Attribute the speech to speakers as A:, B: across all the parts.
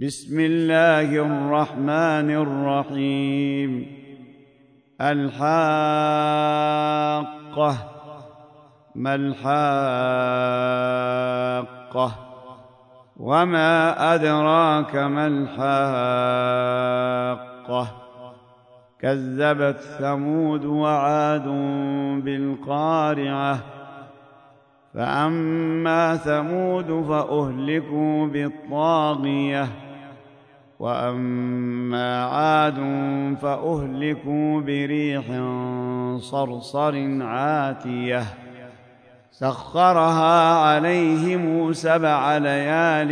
A: بسم الله الرحمن الرحيم. الحاقة. ما الحاقة؟ وما أدراك ما الحاقة؟ كذبت ثمود وعاد بالقارعة. فأما ثمود فأهلكوا بالطاغية، وأما عاد فأهلكوا بريح صرصر عاتية سخرها عليهم 7 ليال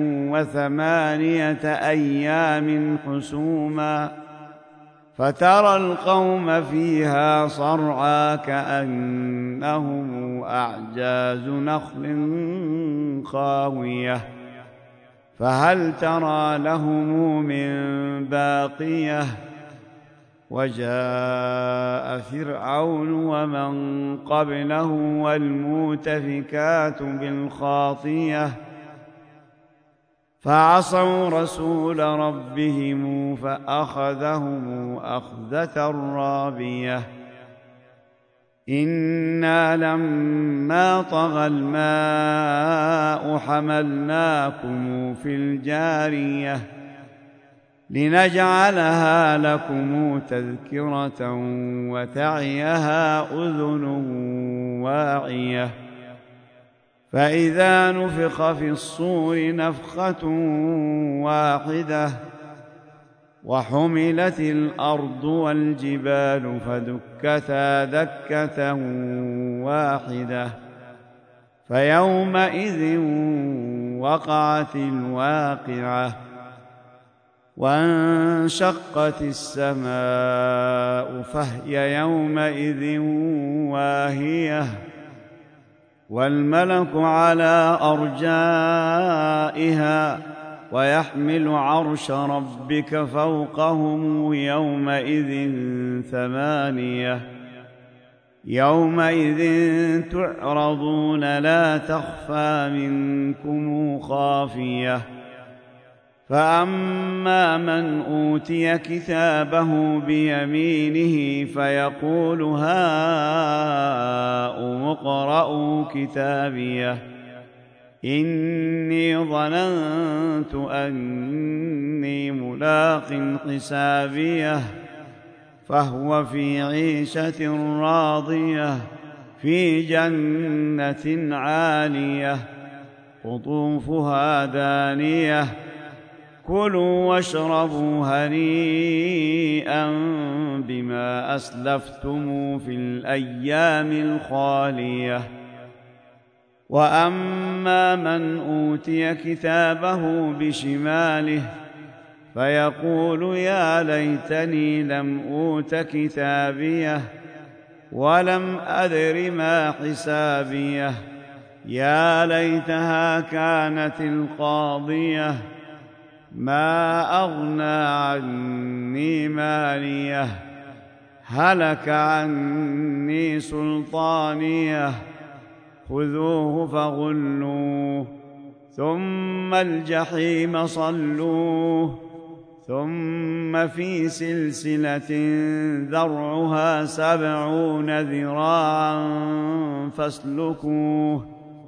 A: و8 أيام حسوما، فترى القوم فيها صرعى كأنهم أعجاز نخل خاوية، فهل ترى لهم من باقية؟ وجاء فرعون ومن قبله والمؤتفكات بالخاطية فعصوا رسول ربهم فأخذهم أخذة رابية. إنا لما طغى الماء حملناكم في الجارية لنجعلها لكم تذكرة وتعيها أذن واعية. فإذا نفخ في الصور نفخة واحدة وحملت الأرض والجبال فدكتا دكة واحدة فيومئذ وقعت الواقعة. وانشقت السماء فهي يومئذ واهية، والملك على أرجائها ويحمل عرش ربك فوقهم يومئذ 8. يومئذ تعرضون لا تخفى منكم خافية. فأما من أوتي كتابه بيمينه فيقول هاؤم اقرءوا كتابيه إني ظننت أني ملاق حسابيه فهو في عيشة راضية في جنة عالية قطوفها دانية. كلوا واشربوا هنيئا بما أسلفتم في الأيام الخالية. وأما من أوتي كتابه بشماله فيقول يا ليتني لم أوت كتابيه ولم أدر ما حسابيه يا ليتها كانت القاضية ما أغنى عني ماليه هلك عني سلطانيه خذوه فغلوه ثم الجحيم صلوه ثم في سلسلة ذرعها 70 ذراعا فاسلكوه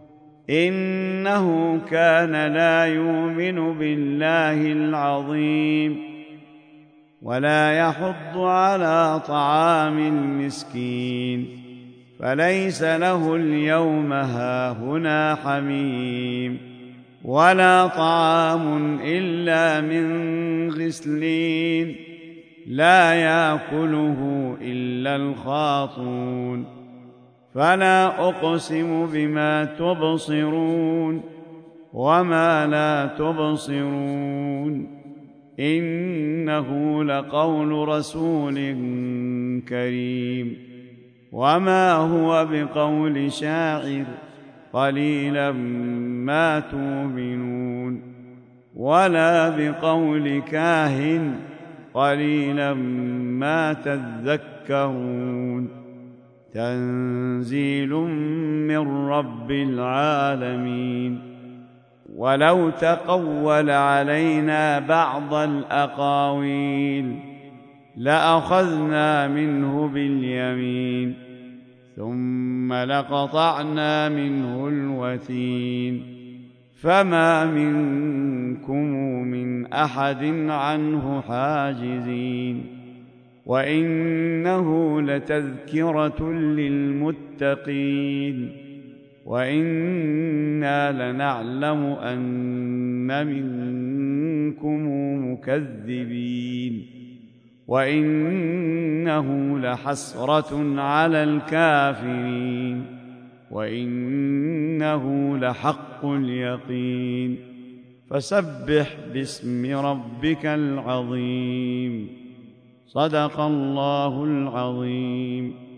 A: إنه كان لا يؤمن بالله العظيم ولا يحض على طعام المسكين فليس له اليوم هاهنا حميم ولا طعام إلا من غسلين لا يأكله إلا الخاطون. فلا أقسم بما تبصرون وما لا تبصرون إنه لقول رسول كريم وما هو بقول شاعر قليلا ما تؤمنون ولا بقول كاهن قليلا ما تذكرون. تنزيل من رب العالمين. ولو تقول علينا بعض الأقاويل لأخذنا منه باليمين ثم لقطعنا منه الوتين فما منكم من أحد عنه حاجزين وإنه لتذكرة للمتقين وإنا لنعلم أن منكم مكذبين وإنه لحسرة على الكافرين وإنه لحق اليقين فسبح باسم ربك العظيم. صدق الله العظيم.